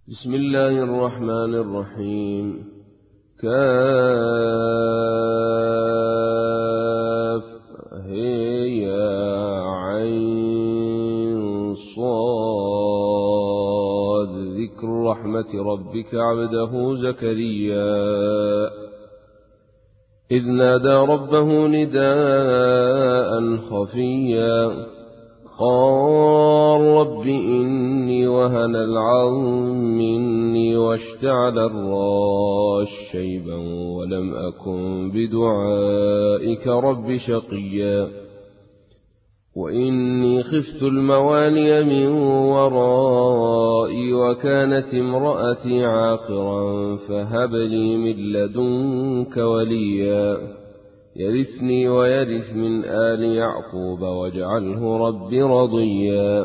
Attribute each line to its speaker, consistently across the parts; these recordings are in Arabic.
Speaker 1: بسم الله الرحمن الرحيم. كاف هي عين صاد. ذكر رحمة ربك عبده زكريا إذ نادى ربه نداء خفيا قال رب إني وهن العظم مني واشتعل الراس شيبا ولم أكن بدعائك رب شقيا وإني خفت الموالي من ورائي وكانت امرأتي عاقرا فهب لي من لدنك وليا يرثني ويرث من آل يعقوب واجعله رب رضيا.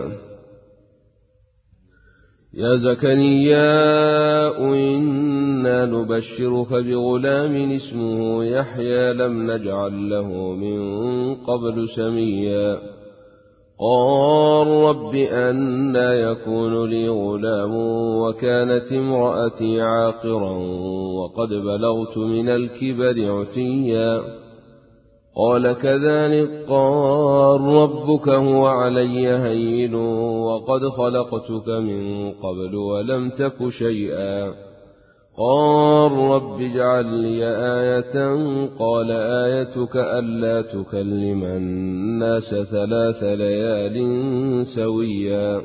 Speaker 1: يا زكريا إنا نبشرك بغلام اسمه يحيى لم نجعل له من قبل سميا قال رب أنى يكون لي غلام وكانت امرأتي عاقرا وقد بلغت من الكبر عتيا قال كذلك قال ربك هو علي هين وقد خلقتك من قبل ولم تك شيئا قال رب اجعل لي آية قال آيتك ألا تكلم الناس 3 ليال سويا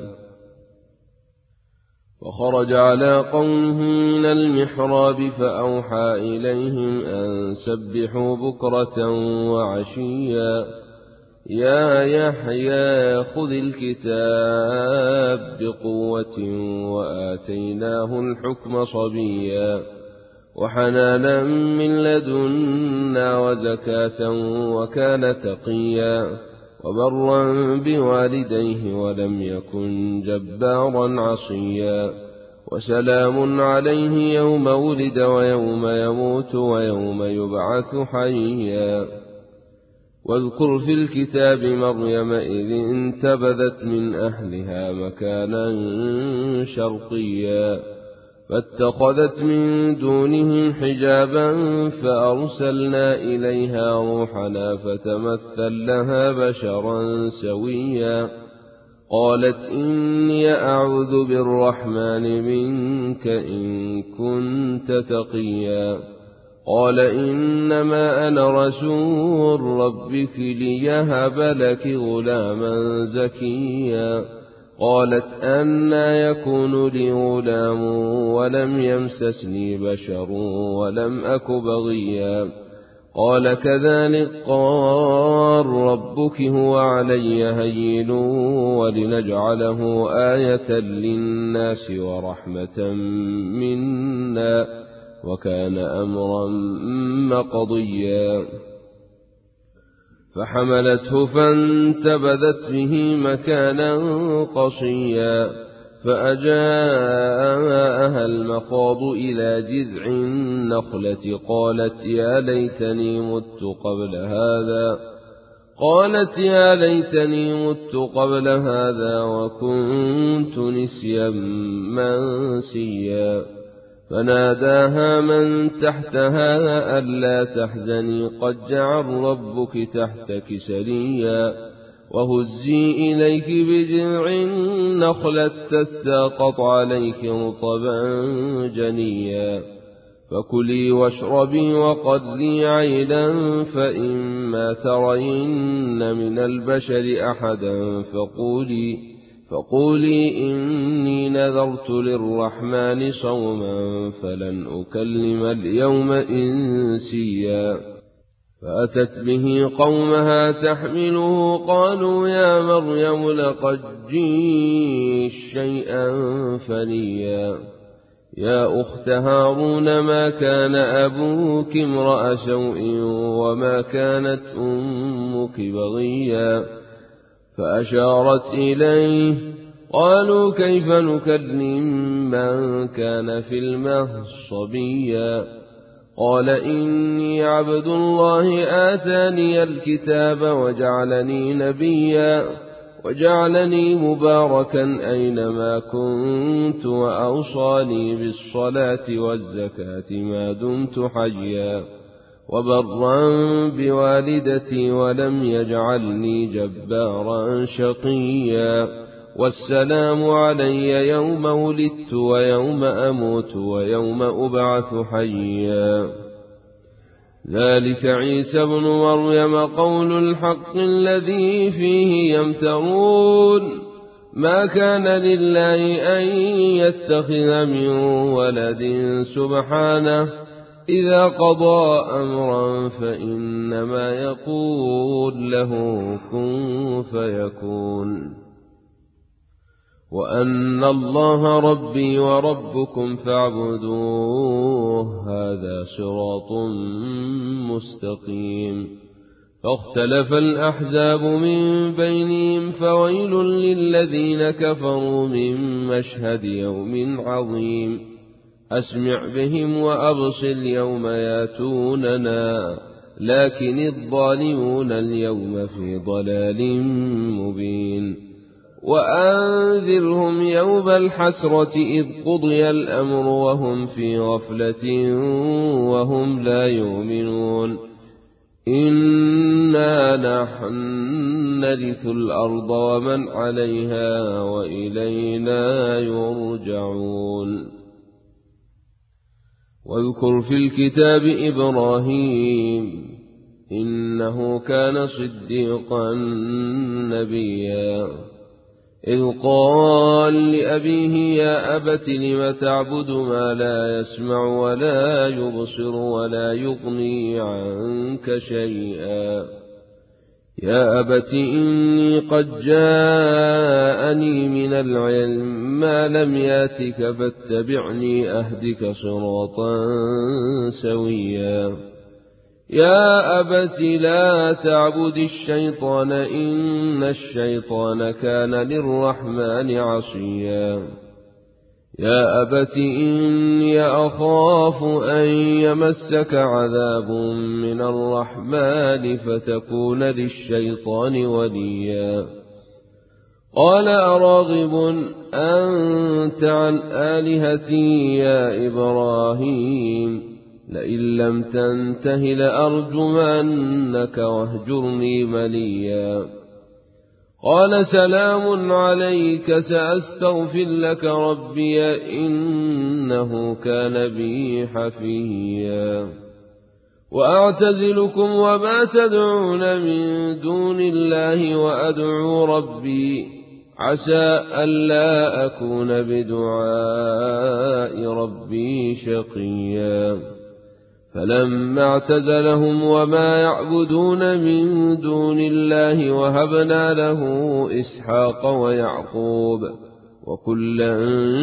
Speaker 1: وخرج على قومه من المحراب فأوحى إليهم أن سبحوا بكرة وعشيا يا يحيى خذ الكتاب بقوة وآتيناه الحكم صبيا وحنانا من لدنا وزكاة وكان تقيا وبرا بوالديه ولم يكن جبارا عصيا وسلام عليه يوم ولد ويوم يموت ويوم يبعث حيا واذكر في الكتاب مريم إذ انتبذت من أهلها مكانا شرقيا فاتخذت من دونهم حجابا فأرسلنا إليها روحنا فتمثل لها بشرا سويا قالت إني أعوذ بالرحمن منك إن كنت تقيا قال إنما أنا رسول ربك ليهب لك غلاما زكيا قالت أنى يكون لي غلام ولم يمسسني بشر ولم أك بغيا قال كذلك قال ربك هو علي هين ولنجعله آية للناس ورحمة منا وكان أمرا مقضيا فحملته فانتبذت به مكانا قصيا فأجاءها المخاض إلى جذع النخلة قالت يا ليتني مت قبل هذا وكنت نسيا منسيا فناداها من تحتها ألا تحزني قد جعل ربك تحتك سريا وهزي إليك بجذع النخلة تساقط عليك رطبا جنيا فكلي واشربي وقضي عينا فإما ترين من البشر أحدا فقولي إني نذرت للرحمن صوما فلن أكلم اليوم إنسيا فأتت به قومها تحمله قالوا يا مريم لقد جئت شيئا فريا يا أخت هارون ما كان أبوك امرأ سوء وما كانت أمك بغيا فأشارت إليه قالوا كيف نكلم من كان في المهد صبيا قال إني عبد الله آتاني الكتاب وجعلني نبيا وجعلني مباركا أينما كنت وأوصاني بالصلاة والزكاة ما دمت حيا وبرا بوالدتي ولم يجعلني جبارا شقيا والسلام علي يوم ولدت ويوم أموت ويوم أبعث حيا ذلك عيسى ابن مريم قول الحق الذي فيه يمترون ما كان لله أن يتخذ من ولد سبحانه إذا قضى أمرا فإنما يقول له كن فيكون وأن الله ربي وربكم فاعبدوه هذا صراط مستقيم فاختلف الأحزاب من بينهم فويل للذين كفروا من مشهد يوم عظيم أسمع بهم وأبصر يوم ياتوننا لكن الظالمون اليوم في ضلال مبين وأنذرهم يوم الحسرة إذ قضي الأمر وهم في غفلة وهم لا يؤمنون إنا نحن نرث الأرض ومن عليها وإلينا يرجعون واذكر في الكتاب إبراهيم إنه كان صديقا نبيا إذ قال لأبيه يا أبت لم تعبد ما لا يسمع ولا يبصر ولا يغني عنك شيئا يا أبت إني قد جاءني من العلم ما لم ياتك فاتبعني أهدك صراطا سويا يا أبت لا تعبد الشيطان إن الشيطان كان للرحمن عصيا يا أبت إني أخاف أن يمسك عذاب من الرحمن فتكون للشيطان وليا قال أراغب أنت عن آلهتي يا إبراهيم لئن لم تنته لأرجمنك واهجرني مليا قال سلام عليك سأستغفر لك ربي إنه كان بي حفيا وأعتزلكم وما تدعون من دون الله وأدعو ربي عسى ألا أكون بدعاء ربي شقيا فلما اعتزلهم وما يعبدون من دون الله وهبنا له إسحاق ويعقوب وكلا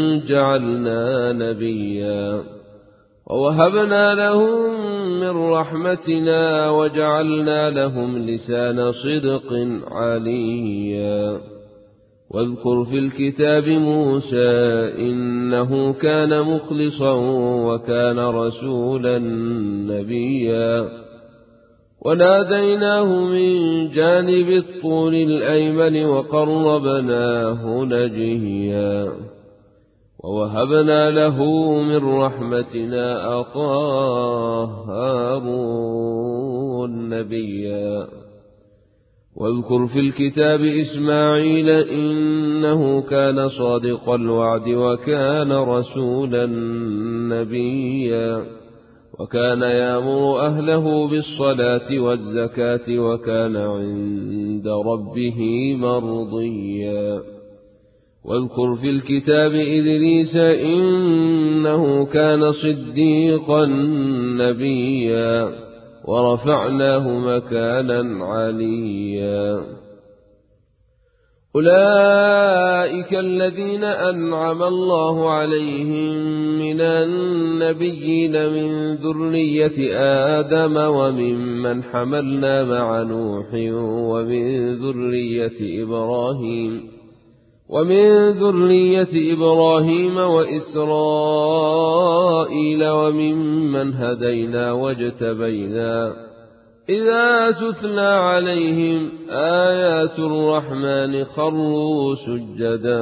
Speaker 1: جعلنا نبيا ووهبنا لهم من رحمتنا وجعلنا لهم لسان صدق عليا واذكر في الكتاب موسى إنه كان مخلصا وكان رسولا نبيا وناديناه من جانب الطور الأيمن وقربناه نجيا ووهبنا له من رحمتنا أخاه هارون نبيا واذكر في الكتاب إسماعيل إنه كان صادق الوعد وكان رسولا نبيا وكان يأمر أهله بالصلاة والزكاة وكان عند ربه مرضيا واذكر في الكتاب إدريس إنه كان صديقا نبيا ورفعناه مكانا عليا أولئك الذين أنعم الله عليهم من النبيين من ذرية آدم وممن حملنا مع نوح ومن ذرية إبراهيم وإسرائيل وممن هدينا واجتبينا إذا تتلى عليهم آيات الرحمن خروا سجدا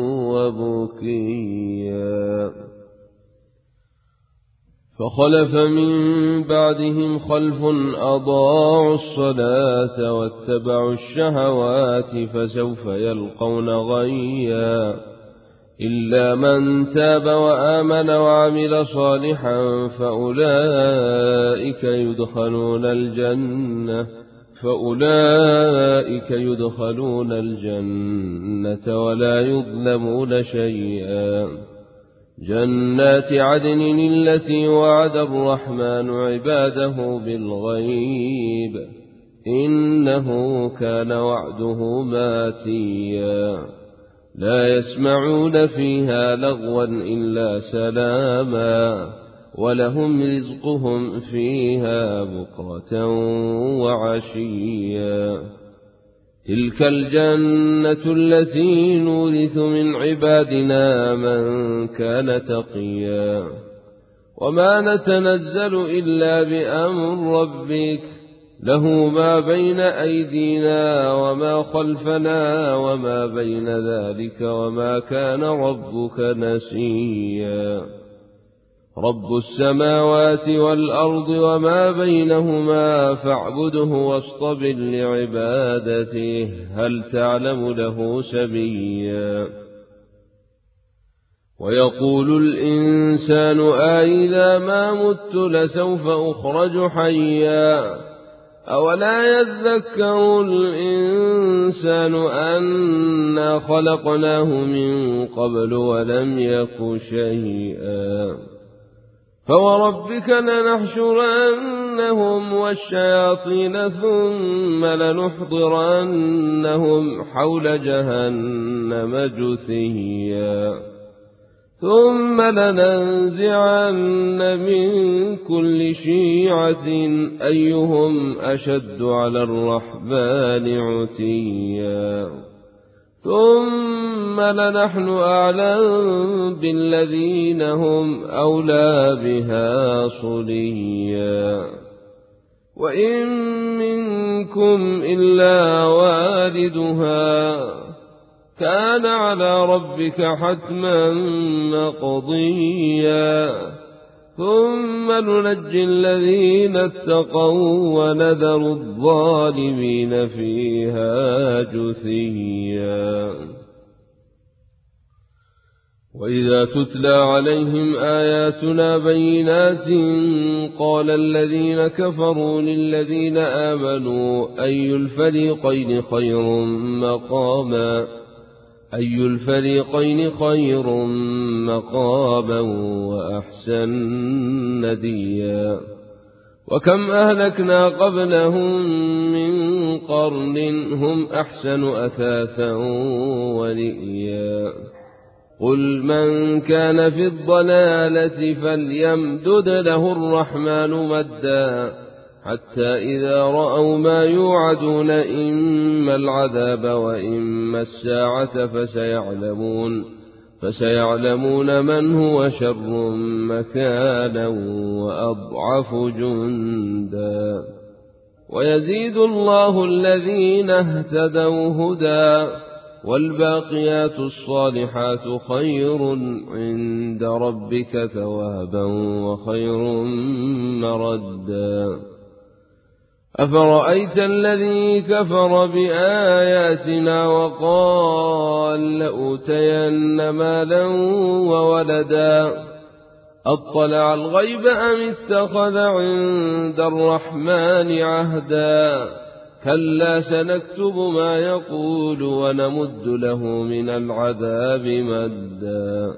Speaker 1: وبكيا فخلف من بعدهم خلف أضاعوا الصلاة واتبعوا الشهوات فسوف يلقون غيا إلا من تاب وآمن وعمل صالحا فأولئك يدخلون الجنة ولا يظلمون شيئا جنات عدن التي وعد الرحمن عباده بالغيب إنه كان وعده ماتيا لا يسمعون فيها لغوا إلا سلاما ولهم رزقهم فيها بكرة وعشيا تلك الجنة التي نورث من عبادنا من كان تقيا وما نتنزل إلا بأمر ربك له ما بين أيدينا وما خلفنا وما بين ذلك وما كان ربك نسيا رب السماوات والأرض وما بينهما فاعبده واصطبر لعبادته هل تعلم له سميا ويقول الإنسان أإذا ما مت لسوف أخرج حيا أولا يذكر الإنسان أنا خلقناه من قبل ولم يك شيئا فوربك لنحشرنهم والشياطين ثم لنحضرنهم حول جهنم جثيا ثم لننزعن من كل شيعة أيهم أشد على الرحمن عتيا ثم لنحن أعلم بالذين هم أولى بها صليا وإن منكم إلا واردها كان على ربك حتما مقضيا ثم ننجي الذين اتقوا ونذر الظالمين فيها جثيا وإذا تتلى عليهم آياتنا بينات قال الذين كفروا للذين آمنوا أي الفريقين خير مقاما وأحسن نديا وكم أهلكنا قبلهم من قرن هم أحسن أثاثا ورئيا قل من كان في الضلالة فليمدد له الرحمن مدا حتى إذا رأوا ما يوعدون إما العذاب وإما الساعة فسيعلمون من هو شر مكانا وأضعف جندا ويزيد الله الذين اهتدوا هدى والباقيات الصالحات خير عند ربك ثوابا وخير مردا أفرأيت الذي كفر بآياتنا وقال لأوتين مالا وولدا أطلع الغيب أم اتخذ عند الرحمن عهدا كلا سنكتب ما يقول ونمد له من العذاب مدا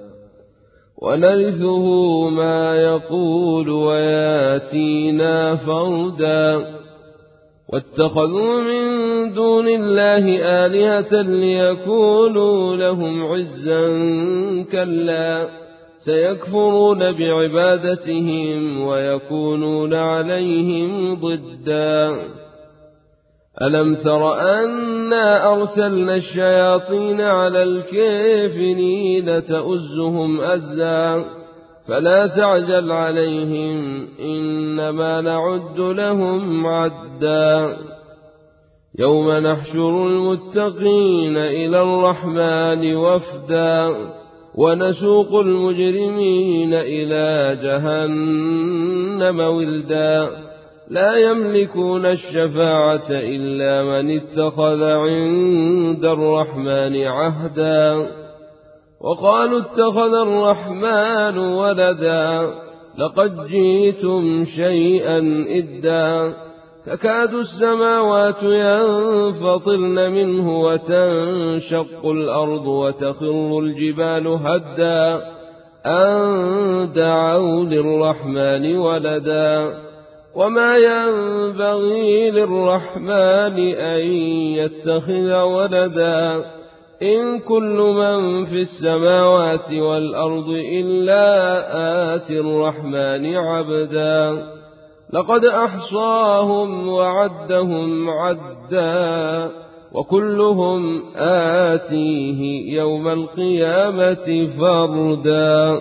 Speaker 1: ونرثه ما يقول وياتينا فردا واتخذوا من دون الله آلهة ليكونوا لهم عزا كلا سيكفرون بعبادتهم ويكونون عليهم ضدا ألم تر أنا أرسلنا الشياطين على الكافرين تؤزهم أزا فلا تعجل عليهم إنما نعد لهم عدا يوم نحشر المتقين إلى الرحمن وفدا ونسوق المجرمين إلى جهنم ولدا لا يملكون الشفاعة إلا من اتخذ عند الرحمن عهدا وقالوا اتخذ الرحمن ولدا لقد جئتم شيئا إدا تكاد السماوات ينفطرن منه وتنشق الأرض وتخر الجبال هدا أن دعوا للرحمن ولدا وما ينبغي للرحمن أن يتخذ ولدا إن كل من في السماوات والأرض إلا آتي الرحمن عبدا لقد أحصاهم وعدهم عدا وكلهم آتيه يوم القيامة فردا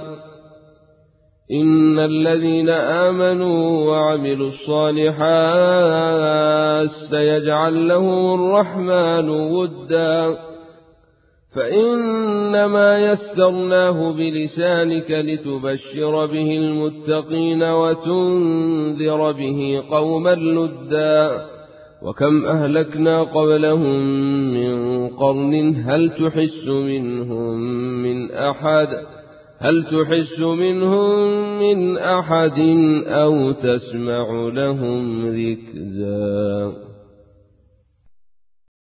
Speaker 1: إن الذين آمنوا وعملوا الصالحات سيجعل لهم الرحمن ودا فإنما يسرناه بلسانك لتبشر به المتقين وتنذر به قوما لدا وكم أهلكنا قبلهم من قرن هل تحس منهم من أحد أو تسمع لهم ركزا.